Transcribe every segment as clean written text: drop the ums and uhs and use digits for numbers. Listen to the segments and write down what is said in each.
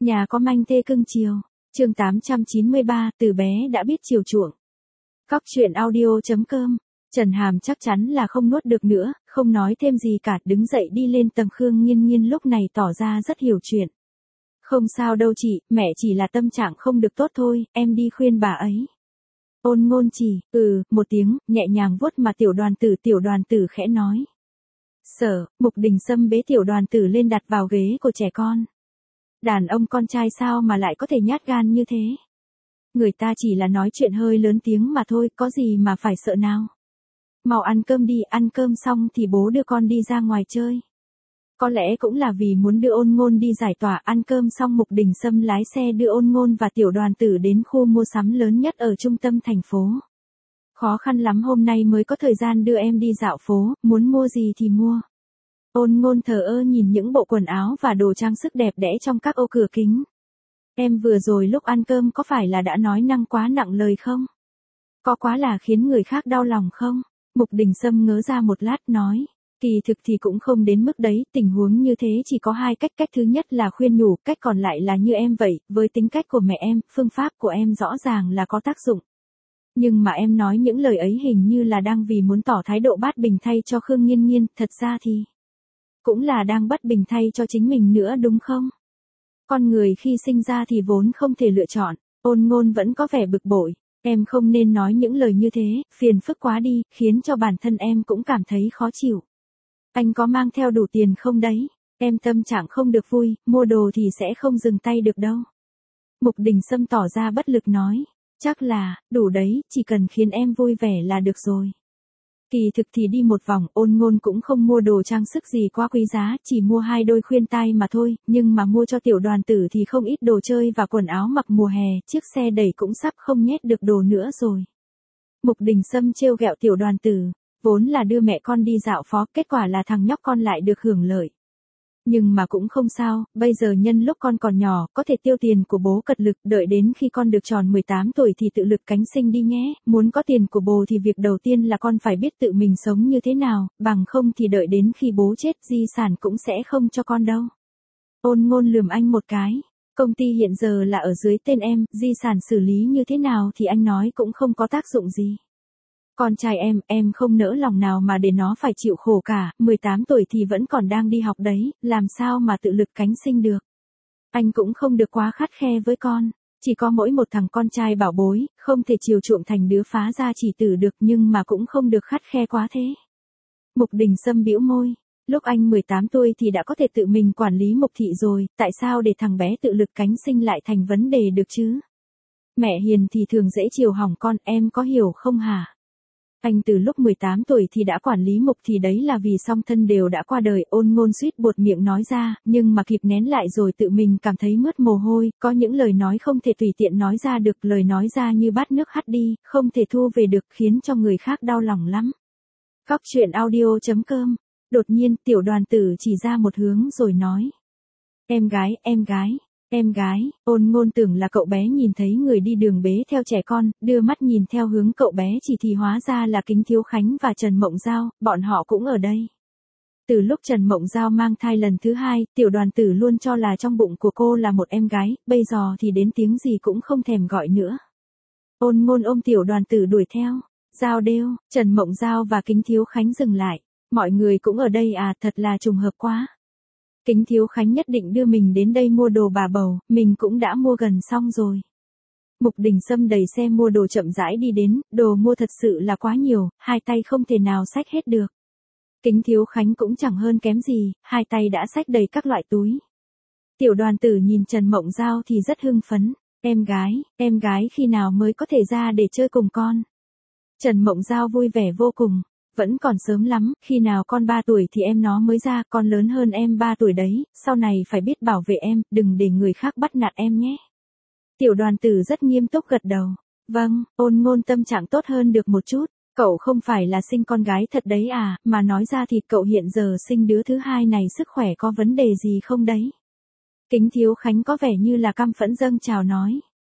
Nhà có manh thê cưng chiều. Chương 893, từ bé đã biết chiều chuộng. Cóc truyện audio.com. Trần Hàm chắc chắn là không nuốt được nữa, không nói thêm gì cả, đứng dậy đi lên tầng. Khương Nghiên Nghiên lúc này tỏ ra rất hiểu chuyện. Không sao đâu chị, mẹ chỉ là tâm trạng không được tốt thôi, em đi khuyên bà ấy. Ôn Ngôn chỉ, một tiếng, nhẹ nhàng vuốt mà tiểu đoàn tử khẽ nói. Mục Đình Sâm bế tiểu đoàn tử lên đặt vào ghế của trẻ con. Đàn ông con trai sao mà lại có thể nhát gan như thế? Người ta chỉ là nói chuyện hơi lớn tiếng mà thôi, có gì mà phải sợ nào. Mau ăn cơm đi, ăn cơm xong thì bố đưa con đi ra ngoài chơi. Có lẽ cũng là vì muốn đưa Ôn Ngôn đi giải tỏa. Ăn cơm xong Mục Đình Sâm lái xe đưa Ôn Ngôn và tiểu đoàn tử đến khu mua sắm lớn nhất ở trung tâm thành phố. Khó khăn lắm hôm nay mới có thời gian đưa em đi dạo phố, muốn mua gì thì mua. Ôn Ngôn thờ ơ nhìn những bộ quần áo và đồ trang sức đẹp đẽ trong các ô cửa kính. Em vừa rồi lúc ăn cơm có phải là đã nói năng quá nặng lời không? Có quá là khiến người khác đau lòng không? Mục Đình Sâm ngớ ra một lát nói. Kỳ thực thì cũng không đến mức đấy, tình huống như thế chỉ có hai cách. Cách thứ nhất là khuyên nhủ, cách còn lại là như em vậy, với tính cách của mẹ em, phương pháp của em rõ ràng là có tác dụng. Nhưng mà em nói những lời ấy hình như là đang vì muốn tỏ thái độ bát bình thay cho Khương Nghiên Nghiên, thật ra thì cũng là đang bất bình thay cho chính mình nữa đúng không? Con người khi sinh ra thì vốn không thể lựa chọn. Ôn Ngôn vẫn có vẻ bực bội. Em không nên nói những lời như thế, phiền phức quá đi, khiến cho bản thân em cũng cảm thấy khó chịu. Anh có mang theo đủ tiền không đấy? Em tâm trạng không được vui, mua đồ thì sẽ không dừng tay được đâu. Mục Đình Sâm tỏ ra bất lực nói. Chắc là, đủ đấy, chỉ cần khiến em vui vẻ là được rồi. Kỳ thực thì đi một vòng, Ôn Ngôn cũng không mua đồ trang sức gì quá quý giá, chỉ mua 2 đôi khuyên tai mà thôi, nhưng mà mua cho tiểu đoàn tử thì không ít đồ chơi và quần áo mặc mùa hè, chiếc xe đẩy cũng sắp không nhét được đồ nữa rồi. Mục Đình Sâm trêu ghẹo tiểu đoàn tử, vốn là đưa mẹ con đi dạo phố, kết quả là thằng nhóc con lại được hưởng lợi. Nhưng mà cũng không sao, bây giờ nhân lúc con còn nhỏ, có thể tiêu tiền của bố cật lực, đợi đến khi con được tròn 18 tuổi thì tự lực cánh sinh đi nhé, muốn có tiền của bố thì việc đầu tiên là con phải biết tự mình sống như thế nào, bằng không thì đợi đến khi bố chết di sản cũng sẽ không cho con đâu. Ôn Ngôn lườm anh một cái, công ty hiện giờ là ở dưới tên em, di sản xử lý như thế nào thì anh nói cũng không có tác dụng gì. Con trai em không nỡ lòng nào mà để nó phải chịu khổ cả, 18 tuổi thì vẫn còn đang đi học đấy, làm sao mà tự lực cánh sinh được. Anh cũng không được quá khắt khe với con, chỉ có mỗi một thằng con trai bảo bối, không thể chiều chuộng thành đứa phá gia chỉ tử được nhưng mà cũng không được khắt khe quá thế. Mục Đình Sâm bĩu môi, lúc anh 18 tuổi thì đã có thể tự mình quản lý Mục thị rồi, tại sao để thằng bé tự lực cánh sinh lại thành vấn đề được chứ? Mẹ hiền thì thường dễ chiều hỏng con, em có hiểu không hả? Anh từ lúc 18 tuổi thì đã quản lý Mục thì đấy là vì song thân đều đã qua đời. Ôn Ngôn suýt buột miệng nói ra, nhưng mà kịp nén lại rồi tự mình cảm thấy mướt mồ hôi, có những lời nói không thể tùy tiện nói ra được, lời nói ra như bát nước hắt đi, không thể thu về được, khiến cho người khác đau lòng lắm. Cóc truyện audio.com. Đột nhiên tiểu đoàn tử chỉ ra một hướng rồi nói. Em gái, Ôn Ngôn tưởng là cậu bé nhìn thấy người đi đường bế theo trẻ con, đưa mắt nhìn theo hướng cậu bé chỉ thì hóa ra là Kính Thiếu Khánh và Trần Mộng Giao, bọn họ cũng ở đây. Từ lúc Trần Mộng Giao mang thai lần thứ 2, tiểu đoàn tử luôn cho là trong bụng của cô là một em gái, bây giờ thì đến tiếng gì cũng không thèm gọi nữa. Ôn Ngôn ôm tiểu đoàn tử đuổi theo, Giao đêu, Trần Mộng Giao và Kính Thiếu Khánh dừng lại, mọi người cũng ở đây à, thật là trùng hợp quá. Kính Thiếu Khánh nhất định đưa mình đến đây mua đồ bà bầu, mình cũng đã mua gần xong rồi. Mục Đình Sâm đẩy xe mua đồ chậm rãi đi đến, đồ mua thật sự là quá nhiều, hai tay không thể nào xách hết được. Kính Thiếu Khánh cũng chẳng hơn kém gì, hai tay đã xách đầy các loại túi. Tiểu đoàn tử nhìn Trần Mộng Giao thì rất hưng phấn, em gái khi nào mới có thể ra để chơi cùng con. Trần Mộng Giao vui vẻ vô cùng. Vẫn còn sớm lắm, khi nào con 3 tuổi thì em nó mới ra, con lớn hơn em 3 tuổi đấy, sau này phải biết bảo vệ em, đừng để người khác bắt nạt em nhé. Tiểu đoàn tử rất nghiêm túc gật đầu. Vâng, Ôn Ngôn tâm trạng tốt hơn được một chút, cậu không phải là sinh con gái thật đấy à, mà nói ra thì cậu hiện giờ sinh đứa thứ 2 này sức khỏe có vấn đề gì không đấy? Kính Thiếu Khánh có vẻ như là căm phẫn dâng trào nói.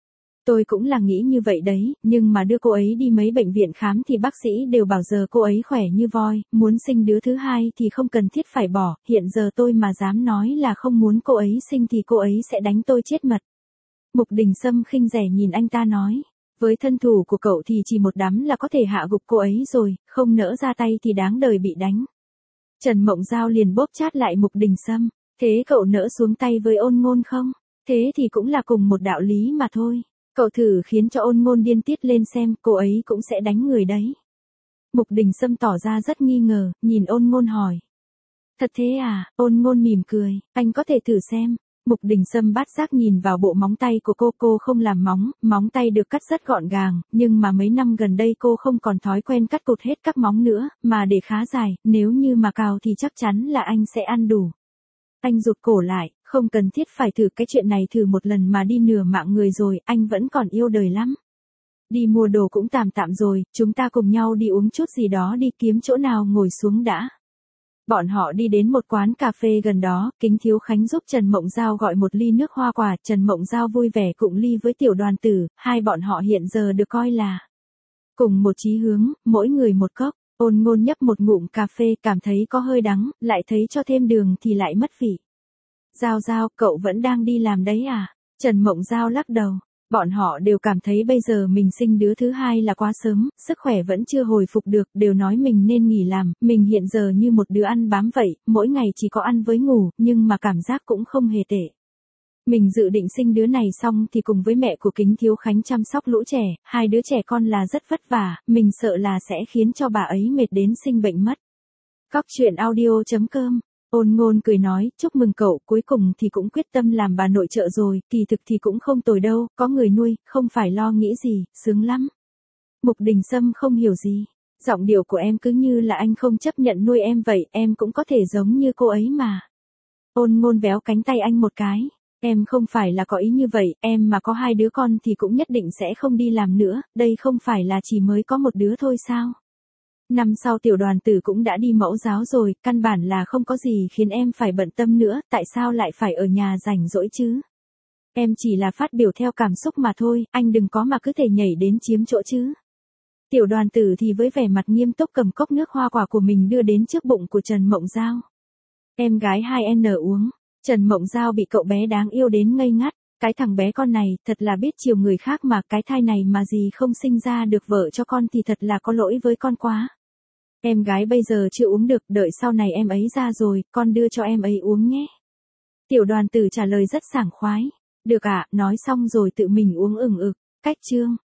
Tôi cũng là nghĩ như vậy đấy, nhưng mà đưa cô ấy đi mấy bệnh viện khám thì bác sĩ đều bảo giờ cô ấy khỏe như voi, muốn sinh đứa thứ hai thì không cần thiết phải bỏ, hiện giờ tôi mà dám nói là không muốn cô ấy sinh thì cô ấy sẽ đánh tôi chết mật. Mục Đình Sâm khinh rẻ nhìn anh ta nói, với thân thủ của cậu thì chỉ một đấm là có thể hạ gục cô ấy rồi, không nỡ ra tay thì đáng đời bị đánh. Trần Mộng Giao liền bóp chát lại Mục Đình Sâm, thế cậu nỡ xuống tay với Ôn Ngôn không? Thế thì cũng là cùng một đạo lý mà thôi. Cậu thử khiến cho Ôn Ngôn điên tiết lên xem, cô ấy cũng sẽ đánh người đấy. Mục Đình Sâm tỏ ra rất nghi ngờ, nhìn Ôn Ngôn hỏi. Thật thế à? Ôn Ngôn mỉm cười, anh có thể thử xem. Mục Đình Sâm bát giác nhìn vào bộ móng tay của cô không làm móng tay được cắt rất gọn gàng, nhưng mà mấy năm gần đây cô không còn thói quen cắt cụt hết các móng nữa, mà để khá dài, nếu như mà cào thì chắc chắn là anh sẽ ăn đủ. Anh rụt cổ lại, không cần thiết phải thử cái chuyện này, thử một lần mà đi nửa mạng người rồi, anh vẫn còn yêu đời lắm. Đi mua đồ cũng tạm tạm rồi, chúng ta cùng nhau đi uống chút gì đó đi, kiếm chỗ nào ngồi xuống đã. Bọn họ đi đến một quán cà phê gần đó, Kính Thiếu Khánh giúp Trần Mộng Giao gọi một ly nước hoa quả, Trần Mộng Giao vui vẻ cụng ly với Tiểu Đoàn Tử, hai bọn họ hiện giờ được coi là cùng một chí hướng, mỗi người một cốc. Ôn Ngôn nhấp một ngụm cà phê, cảm thấy có hơi đắng, lại thấy cho thêm đường thì lại mất vị. Giao Giao, cậu vẫn đang đi làm đấy à? Trần Mộng Giao lắc đầu. Bọn họ đều cảm thấy bây giờ mình sinh đứa thứ hai là quá sớm, sức khỏe vẫn chưa hồi phục được, đều nói mình nên nghỉ làm, mình hiện giờ như một đứa ăn bám vậy, mỗi ngày chỉ có ăn với ngủ, nhưng mà cảm giác cũng không hề tệ. Mình dự định sinh đứa này xong thì cùng với mẹ của Kính Thiếu Khánh chăm sóc lũ trẻ, hai đứa trẻ con là rất vất vả, mình sợ là sẽ khiến cho bà ấy mệt đến sinh bệnh mất. Cóc truyện audio.com. Ôn Ngôn cười nói, chúc mừng cậu, cuối cùng thì cũng quyết tâm làm bà nội trợ rồi, kỳ thực thì cũng không tồi đâu, có người nuôi, không phải lo nghĩ gì, sướng lắm. Mục Đình Sâm không hiểu gì, giọng điệu của em cứ như là anh không chấp nhận nuôi em vậy, em cũng có thể giống như cô ấy mà. Ôn Ngôn véo cánh tay anh một cái, em không phải là có ý như vậy, em mà có hai đứa con thì cũng nhất định sẽ không đi làm nữa, đây không phải là chỉ mới có một đứa thôi sao? Năm sau Tiểu Đoàn Tử cũng đã đi mẫu giáo rồi, căn bản là không có gì khiến em phải bận tâm nữa, tại sao lại phải ở nhà rảnh rỗi chứ? Em chỉ là phát biểu theo cảm xúc mà thôi, anh đừng có mà cứ thể nhảy đến chiếm chỗ chứ. Tiểu Đoàn Tử thì với vẻ mặt nghiêm túc cầm cốc nước hoa quả của mình đưa đến trước bụng của Trần Mộng Giao. Em gái 2N uống. Trần Mộng Giao bị cậu bé đáng yêu đến ngây ngắt. Cái thằng bé con này thật là biết chiều người khác mà, cái thai này mà gì không sinh ra được vợ cho con thì thật là có lỗi với con quá. Em gái bây giờ chưa uống được, đợi sau này em ấy ra rồi, con đưa cho em ấy uống nhé. Tiểu Đoàn Tử trả lời rất sảng khoái. Được ạ, nói xong rồi tự mình uống ừng ực. Cách chương.